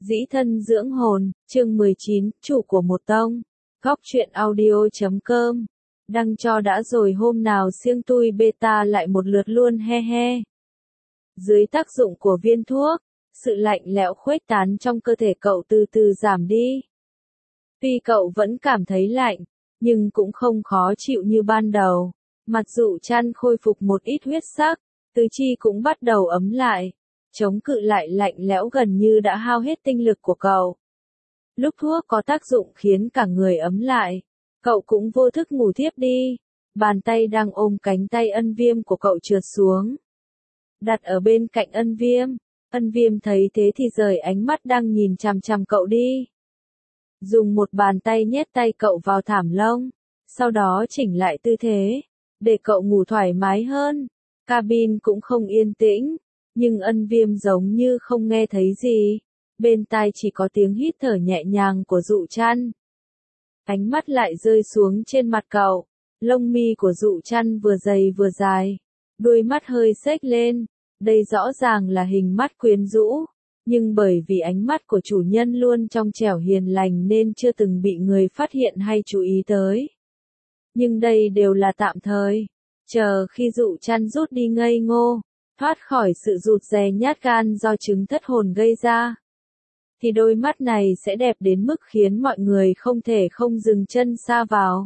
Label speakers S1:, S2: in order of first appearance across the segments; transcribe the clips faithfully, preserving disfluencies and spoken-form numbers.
S1: Dĩ thân dưỡng hồn, chương mười chín, chủ của một tông. Góc truyện audio chấm com. Đăng cho đã rồi hôm nào siêng tui beta lại một lượt luôn he he. Dưới tác dụng của viên thuốc, sự lạnh lẽo khuếch tán trong cơ thể cậu từ từ giảm đi. Tuy cậu vẫn cảm thấy lạnh, nhưng cũng không khó chịu như ban đầu. Mặt dụ chăn khôi phục một ít huyết sắc, tứ chi cũng bắt đầu ấm lại. Chống cự lại lạnh lẽo gần như đã hao hết tinh lực của cậu. Lúc thuốc có tác dụng khiến cả người ấm lại, cậu cũng vô thức ngủ thiếp đi. Bàn tay đang ôm cánh tay Ân Viêm của cậu trượt xuống, đặt ở bên cạnh Ân Viêm. Ân Viêm thấy thế thì rời ánh mắt đang nhìn chằm chằm cậu đi. Dùng một bàn tay nhét tay cậu vào thảm lông, sau đó chỉnh lại tư thế, để cậu ngủ thoải mái hơn. Cabin cũng không yên tĩnh, nhưng Ân Viêm giống như không nghe thấy gì. Bên tai chỉ có tiếng hít thở nhẹ nhàng của Dụ Chăn. Ánh mắt lại rơi xuống trên mặt cậu. Lông mi của Dụ Chăn vừa dày vừa dài, đuôi mắt hơi xếch lên. Đây rõ ràng là hình mắt quyến rũ, nhưng bởi vì ánh mắt của chủ nhân luôn trong trẻo hiền lành nên chưa từng bị người phát hiện hay chú ý tới. Nhưng đây đều là tạm thời. Chờ khi Dụ Chăn rút đi ngây ngô, thoát khỏi sự rụt rè nhát gan do chứng thất hồn gây ra, thì đôi mắt này sẽ đẹp đến mức khiến mọi người không thể không dừng chân sa vào.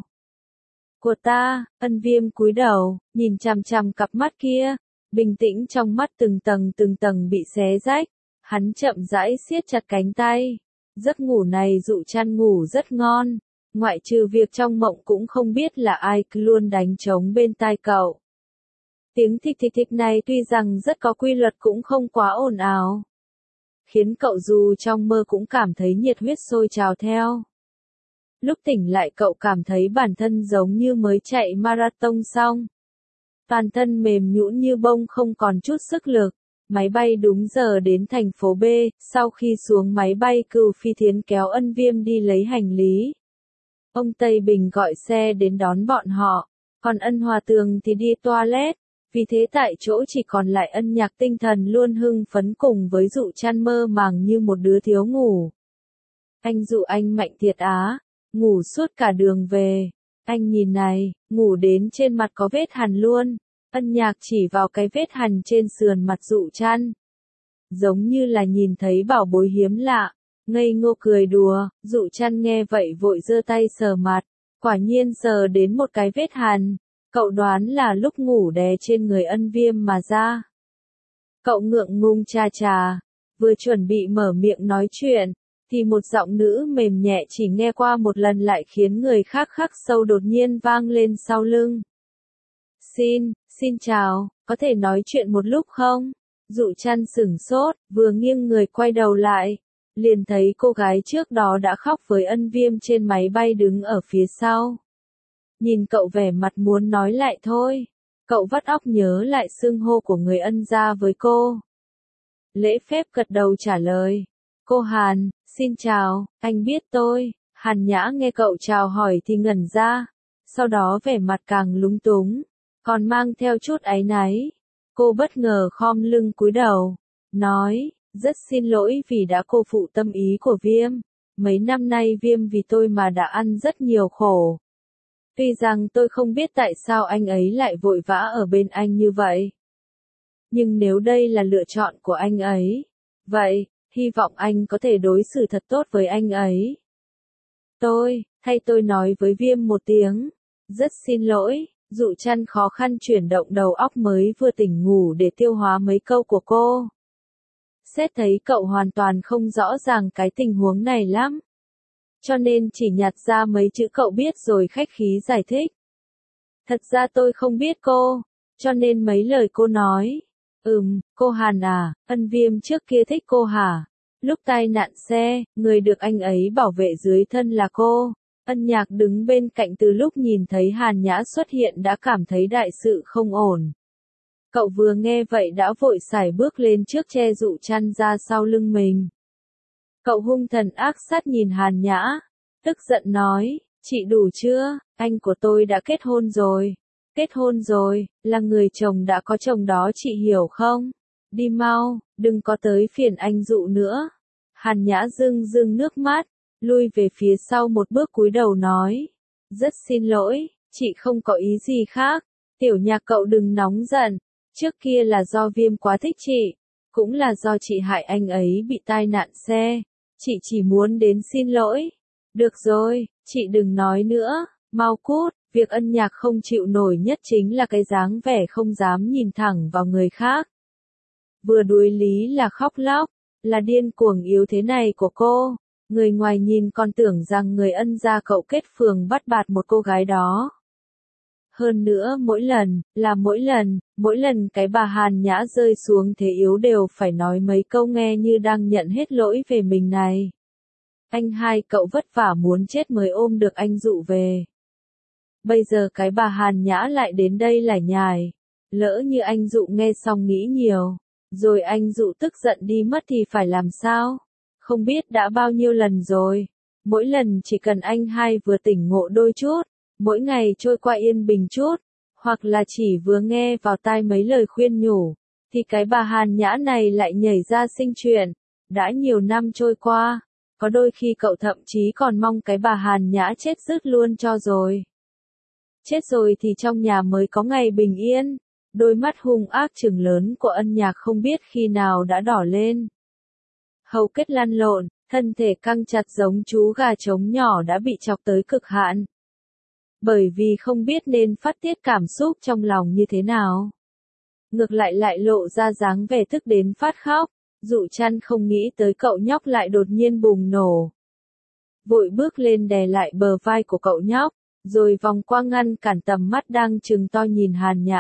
S1: Của ta, Ân Viêm cúi đầu, nhìn chằm chằm cặp mắt kia, bình tĩnh trong mắt từng tầng từng tầng bị xé rách. Hắn chậm rãi siết chặt cánh tay. Giấc ngủ này Dụ Chăn ngủ rất ngon, ngoại trừ việc trong mộng cũng không biết là ai cứ luôn đánh trống bên tai cậu. Tiếng thịch thịch thịch này tuy rằng rất có quy luật cũng không quá ồn ào, khiến cậu dù trong mơ cũng cảm thấy nhiệt huyết sôi trào theo. Lúc tỉnh lại cậu cảm thấy bản thân giống như mới chạy marathon xong. Toàn thân mềm nhũn như bông không còn chút sức lực. Máy bay đúng giờ đến thành phố B, sau khi xuống máy bay Cửu Phi Thiến kéo Ân Viêm đi lấy hành lý. Ông Tây Bình gọi xe đến đón bọn họ, còn Ân Hòa Tường thì đi toilet. Vì thế tại chỗ chỉ còn lại Ân Nhạc tinh thần luôn hưng phấn cùng với Dụ Chăn mơ màng như một đứa thiếu ngủ. Anh Dụ anh mạnh thiệt á, ngủ suốt cả đường về. Anh nhìn này, ngủ đến trên mặt có vết hằn luôn. Ân Nhạc chỉ vào cái vết hằn trên sườn mặt Dụ Chăn, giống như là nhìn thấy bảo bối hiếm lạ, ngây ngô cười đùa. Dụ Chăn nghe vậy vội giơ tay sờ mặt, quả nhiên sờ đến một cái vết hằn. Cậu đoán là lúc ngủ đè trên người Ân Viêm mà ra. Cậu ngượng ngùng chà chà, vừa chuẩn bị mở miệng nói chuyện, thì một giọng nữ mềm nhẹ chỉ nghe qua một lần lại khiến người khác khắc sâu đột nhiên vang lên sau lưng. Xin, xin chào, có thể nói chuyện một lúc không? Dụ Chăn sửng sốt, vừa nghiêng người quay đầu lại, liền thấy cô gái trước đó đã khóc với Ân Viêm trên máy bay đứng ở phía sau. Nhìn cậu vẻ mặt muốn nói lại thôi, cậu vắt óc nhớ lại xưng hô của người Ân gia với cô. Lễ phép gật đầu trả lời, cô Hàn, xin chào, anh biết tôi. Hàn Nhã nghe cậu chào hỏi thì ngẩn ra, sau đó vẻ mặt càng lúng túng, còn mang theo chút áy náy. Cô bất ngờ khom lưng cúi đầu, nói, rất xin lỗi vì đã cô phụ tâm ý của Viêm. Mấy năm nay Viêm vì tôi mà đã ăn rất nhiều khổ. Tuy rằng tôi không biết tại sao anh ấy lại vội vã ở bên anh như vậy. Nhưng nếu đây là lựa chọn của anh ấy, vậy, hy vọng anh có thể đối xử thật tốt với anh ấy. Tôi, hay tôi nói với Viêm một tiếng, rất xin lỗi. Dụ Chăn khó khăn chuyển động đầu óc mới vừa tỉnh ngủ để tiêu hóa mấy câu của cô. Xét thấy cậu hoàn toàn không rõ ràng cái tình huống này lắm, cho nên chỉ nhặt ra mấy chữ cậu biết rồi khách khí giải thích. Thật ra tôi không biết cô, cho nên mấy lời cô nói. Ừm, cô Hàn à, Ân Viêm trước kia thích cô hả? Lúc tai nạn xe, người được anh ấy bảo vệ dưới thân là cô. Ân Nhạc đứng bên cạnh từ lúc nhìn thấy Hàn Nhã xuất hiện đã cảm thấy đại sự không ổn. Cậu vừa nghe vậy đã vội sải bước lên trước che Dụ Chăn ra sau lưng mình. Cậu hung thần ác sát nhìn Hàn Nhã, tức giận nói, chị đủ chưa, anh của tôi đã kết hôn rồi. Kết hôn rồi, là người chồng đã có chồng đó chị hiểu không? Đi mau, đừng có tới phiền anh Dụ nữa. Hàn Nhã rưng rưng nước mắt, lui về phía sau một bước cúi đầu nói. Rất xin lỗi, chị không có ý gì khác. Tiểu Nhạc cậu đừng nóng giận. Trước kia là do Viêm quá thích chị. Cũng là do chị hại anh ấy bị tai nạn xe. Chị chỉ muốn đến xin lỗi. Được rồi, chị đừng nói nữa, mau cút. Việc Ân Nhạc không chịu nổi nhất chính là cái dáng vẻ không dám nhìn thẳng vào người khác. Vừa đuối lý là khóc lóc, là điên cuồng yếu thế này của cô. Người ngoài nhìn còn tưởng rằng người Ân gia cậu kết phường bắt bạt một cô gái đó. Hơn nữa mỗi lần, là mỗi lần, mỗi lần cái bà Hàn Nhã rơi xuống thế yếu đều phải nói mấy câu nghe như đang nhận hết lỗi về mình này. Anh hai cậu vất vả muốn chết mới ôm được anh dụ về. Bây giờ cái bà Hàn Nhã lại đến đây lải nhải. Lỡ như anh dụ nghe xong nghĩ nhiều, rồi anh dụ tức giận đi mất thì phải làm sao? Không biết đã bao nhiêu lần rồi. Mỗi lần chỉ cần anh hai vừa tỉnh ngộ đôi chút, mỗi ngày trôi qua yên bình chút, hoặc là chỉ vừa nghe vào tai mấy lời khuyên nhủ, thì cái bà Hàn Nhã này lại nhảy ra sinh chuyện. Đã nhiều năm trôi qua, có đôi khi cậu thậm chí còn mong cái bà Hàn Nhã chết dứt luôn cho rồi. Chết rồi thì trong nhà mới có ngày bình yên. Đôi mắt hung ác trừng lớn của Ân Nhạc không biết khi nào đã đỏ lên. Hầu kết lăn lộn, thân thể căng chặt giống chú gà trống nhỏ đã bị chọc tới cực hạn. Bởi vì không biết nên phát tiết cảm xúc trong lòng như thế nào. Ngược lại lại lộ ra dáng vẻ tức đến phát khóc, Dụ Chăn không nghĩ tới cậu nhóc lại đột nhiên bùng nổ. Vội bước lên đè lại bờ vai của cậu nhóc, rồi vòng qua ngăn cản tầm mắt đang trừng to nhìn Hàn Nhã.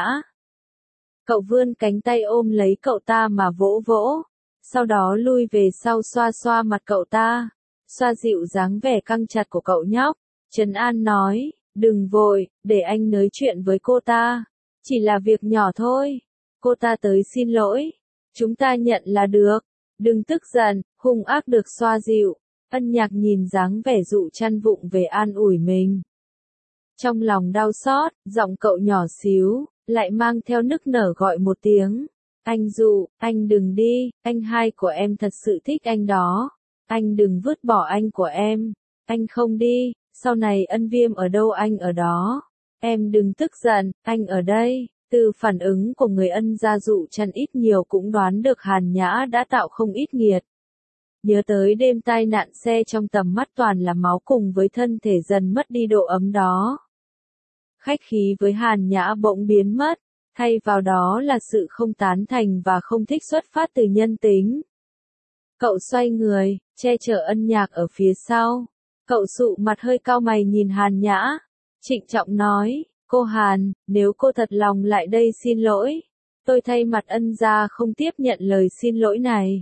S1: Cậu vươn cánh tay ôm lấy cậu ta mà vỗ vỗ, sau đó lui về sau xoa xoa mặt cậu ta, xoa dịu dáng vẻ căng chặt của cậu nhóc, trấn an nói, đừng vội, để anh nói chuyện với cô ta, chỉ là việc nhỏ thôi, cô ta tới xin lỗi, chúng ta nhận là được, đừng tức giận, hung ác được xoa dịu. Ân Nhạc nhìn dáng vẻ Dụ Chăn vụng về an ủi mình. Trong lòng đau xót, giọng cậu nhỏ xíu, lại mang theo nức nở gọi một tiếng. Anh Dụ, anh đừng đi, anh hai của em thật sự thích anh đó. Anh đừng vứt bỏ anh của em. Anh không đi, sau này Ân Viêm ở đâu anh ở đó. Em đừng tức giận, anh ở đây. Từ phản ứng của người Ân gia Dụ Chăn ít nhiều cũng đoán được Hàn Nhã đã tạo không ít nghiệt. Nhớ tới đêm tai nạn xe trong tầm mắt toàn là máu cùng với thân thể dần mất đi độ ấm đó. Khách khí với Hàn Nhã bỗng biến mất, thay vào đó là sự không tán thành và không thích xuất phát từ nhân tính. Cậu xoay người, che chở Ân Nhạc ở phía sau. Cậu sụ mặt hơi cau mày nhìn Hàn Nhã, trịnh trọng nói, cô Hàn, nếu cô thật lòng lại đây xin lỗi, tôi thay mặt Ân gia không tiếp nhận lời xin lỗi này.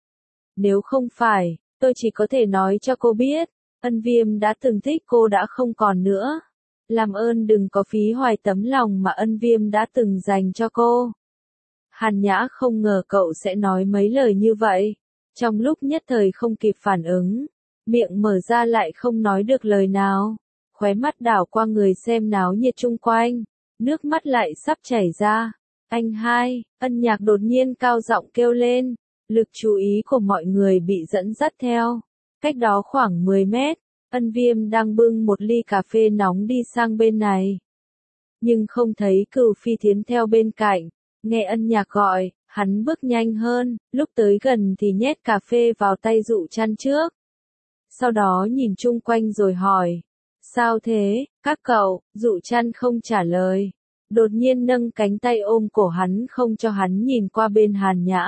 S1: Nếu không phải, tôi chỉ có thể nói cho cô biết, Ân Viêm đã từng thích cô đã không còn nữa. Làm ơn đừng có phí hoài tấm lòng mà Ân Viêm đã từng dành cho cô. Hàn Nhã không ngờ cậu sẽ nói mấy lời như vậy. Trong lúc nhất thời không kịp phản ứng, miệng mở ra lại không nói được lời nào. Khóe mắt đảo qua người xem náo nhiệt chung quanh, nước mắt lại sắp chảy ra. Anh hai, Ân Nhạc đột nhiên cao giọng kêu lên. Lực chú ý của mọi người bị dẫn dắt theo. Cách đó khoảng mười mét, Ân Viêm đang bưng một ly cà phê nóng đi sang bên này. Nhưng không thấy Cửu Phi Thiến theo bên cạnh. Nghe Ân Nhạc gọi, hắn bước nhanh hơn, lúc tới gần thì nhét cà phê vào tay Dụ Chăn trước. Sau đó nhìn chung quanh rồi hỏi. Sao thế, các cậu? Dụ Chăn không trả lời. Đột nhiên nâng cánh tay ôm cổ hắn không cho hắn nhìn qua bên Hàn Nhã.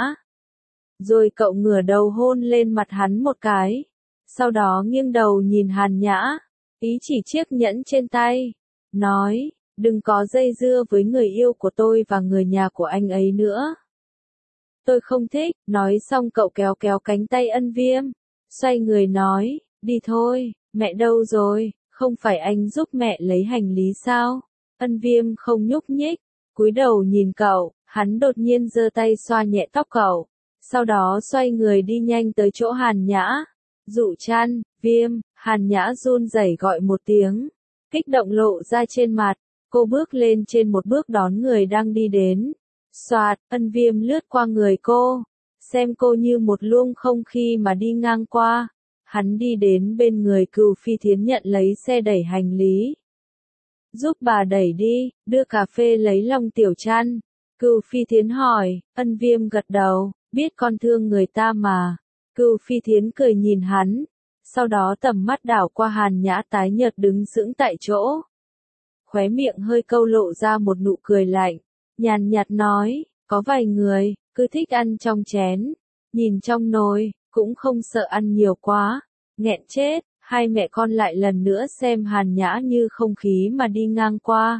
S1: Rồi cậu ngửa đầu hôn lên mặt hắn một cái. Sau đó nghiêng đầu nhìn Hàn Nhã, ý chỉ chiếc nhẫn trên tay. Nói, đừng có dây dưa với người yêu của tôi và người nhà của anh ấy nữa. Tôi không thích, nói xong cậu kéo kéo cánh tay Ân Viêm. Xoay người nói, đi thôi, mẹ đâu rồi, không phải anh giúp mẹ lấy hành lý sao? Ân Viêm không nhúc nhích, cúi đầu nhìn cậu, hắn đột nhiên giơ tay xoa nhẹ tóc cậu. Sau đó xoay người đi nhanh tới chỗ Hàn Nhã. Dụ Chăn, Viêm, Hàn Nhã run rẩy gọi một tiếng. Kích động lộ ra trên mặt, cô bước lên trên một bước đón người đang đi đến. Xoạt, Ân Viêm lướt qua người cô. xem cô như một luồng không khí mà đi ngang qua. Hắn đi đến bên người Cửu Phi Thiến nhận lấy xe đẩy hành lý. Giúp bà đẩy đi, đưa cà phê lấy lòng Tiểu Trăn. Cửu Phi Thiến hỏi, Ân Viêm gật đầu, biết con thương người ta mà. Cửu Phi Thiến cười nhìn hắn, sau đó tầm mắt đảo qua Hàn Nhã tái nhợt đứng sững tại chỗ. Khóe miệng hơi câu lộ ra một nụ cười lạnh, nhàn nhạt nói, có vài người, cứ thích ăn trong chén, nhìn trong nồi, cũng không sợ ăn nhiều quá, nghẹn chết. Hai mẹ con lại lần nữa xem Hàn Nhã như không khí mà đi ngang qua.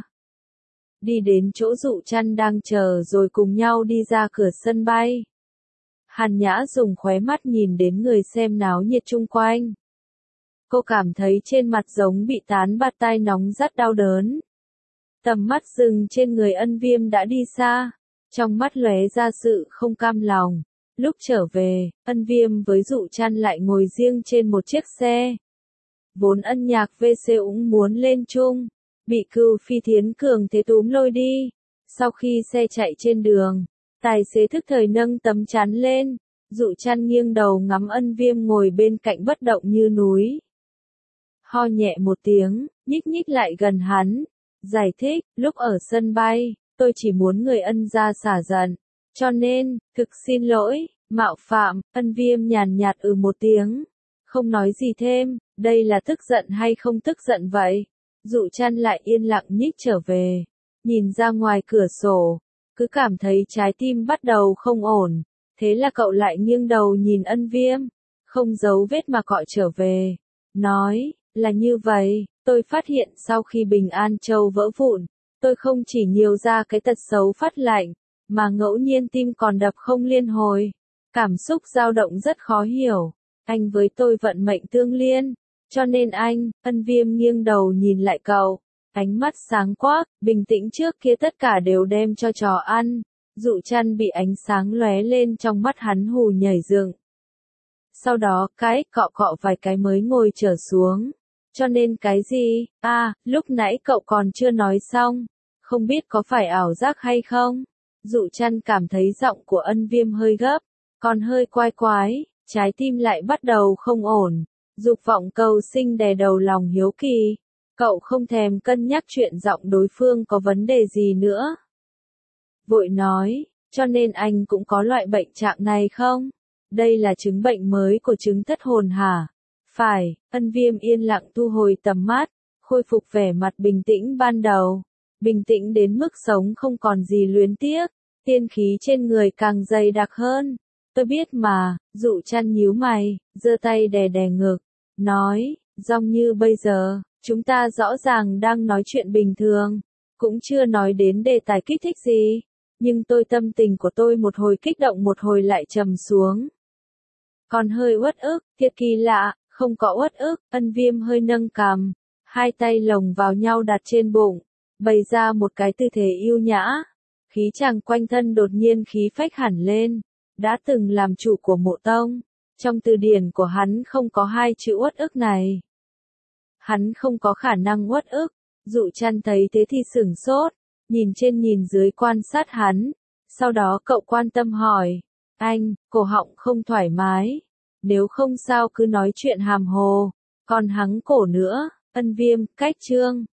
S1: Đi đến chỗ Dụ Trăn đang chờ rồi cùng nhau đi ra cửa sân bay. Hàn Nhã dùng khóe mắt nhìn đến người xem náo nhiệt chung quanh. Cô cảm thấy trên mặt giống bị tán bạt tai nóng rất đau đớn. Tầm mắt dừng trên người Ân Viêm đã đi xa, trong mắt lóe ra sự không cam lòng. Lúc trở về, Ân Viêm với Dụ Trăn lại ngồi riêng trên một chiếc xe. Vốn Ân Nhạc vê xê cũng muốn lên chung, bị Cửu Phi Thiến cường thế túm lôi đi. Sau khi xe chạy trên đường, tài xế thức thời nâng tấm chắn lên, Dụ Trăn nghiêng đầu ngắm Ân Viêm ngồi bên cạnh bất động như núi. Ho nhẹ một tiếng, nhích nhích lại gần hắn, giải thích, lúc ở sân bay, tôi chỉ muốn người Ân gia xả giận, cho nên, thực xin lỗi, mạo phạm. Ân Viêm nhàn nhạt ừ một tiếng, không nói gì thêm. Đây là tức giận hay không tức giận vậy? Dụ Trăn lại yên lặng nhích trở về, nhìn ra ngoài cửa sổ, cứ cảm thấy trái tim bắt đầu không ổn. Thế là cậu lại nghiêng đầu nhìn Ân Viêm, không giấu vết mà gọi trở về, nói, là như vậy, tôi phát hiện sau khi Bình An Châu vỡ vụn, tôi không chỉ nhiều ra cái tật xấu phát lạnh, mà ngẫu nhiên tim còn đập không liên hồi, cảm xúc dao động rất khó hiểu. Anh với tôi vận mệnh tương liên, cho nên anh. Ân Viêm nghiêng đầu nhìn lại cậu, ánh mắt sáng quắc, bình tĩnh trước kia tất cả đều đem cho trò ăn. Dụ Trăn bị ánh sáng lóe lên trong mắt hắn hù nhảy dựng. Sau đó cái cọ cọ vài cái mới ngồi trở xuống. Cho nên cái gì? À, lúc nãy cậu còn chưa nói xong, không biết có phải ảo giác hay không? Dụ Trăn cảm thấy giọng của Ân Viêm hơi gấp, còn hơi quái quái, trái tim lại bắt đầu không ổn. Dục vọng cầu sinh đè đầu lòng hiếu kỳ. Cậu không thèm cân nhắc chuyện giọng đối phương có vấn đề gì nữa. Vội nói, cho nên anh cũng có loại bệnh trạng này không? Đây là chứng bệnh mới của chứng thất hồn hả? Phải. Ân Viêm yên lặng thu hồi tầm mắt, khôi phục vẻ mặt bình tĩnh ban đầu. Bình tĩnh đến mức sống không còn gì luyến tiếc, tiên khí trên người càng dày đặc hơn. Tôi biết mà. Dụ Trăn nhíu mày, giơ tay đè đè ngực, nói, giống như bây giờ, chúng ta rõ ràng đang nói chuyện bình thường, cũng chưa nói đến đề tài kích thích gì, nhưng tôi tâm tình của tôi một hồi kích động một hồi lại trầm xuống. Còn hơi uất ức, thiệt kỳ lạ, không có uất ức. Ân Viêm hơi nâng cằm, hai tay lồng vào nhau đặt trên bụng, bày ra một cái tư thế yêu nhã. Khí chàng quanh thân đột nhiên khí phách hẳn lên. Đã từng làm chủ của Mộ Tông, trong từ điển của hắn không có hai chữ uất ức này. Hắn không có khả năng uất ức. Dụ Trăn thấy thế thì sửng sốt, nhìn trên nhìn dưới quan sát hắn. Sau đó cậu quan tâm hỏi, anh, cổ họng không thoải mái, nếu không sao cứ nói chuyện hàm hồ, còn hắng cổ nữa. Ân Viêm, cách chương.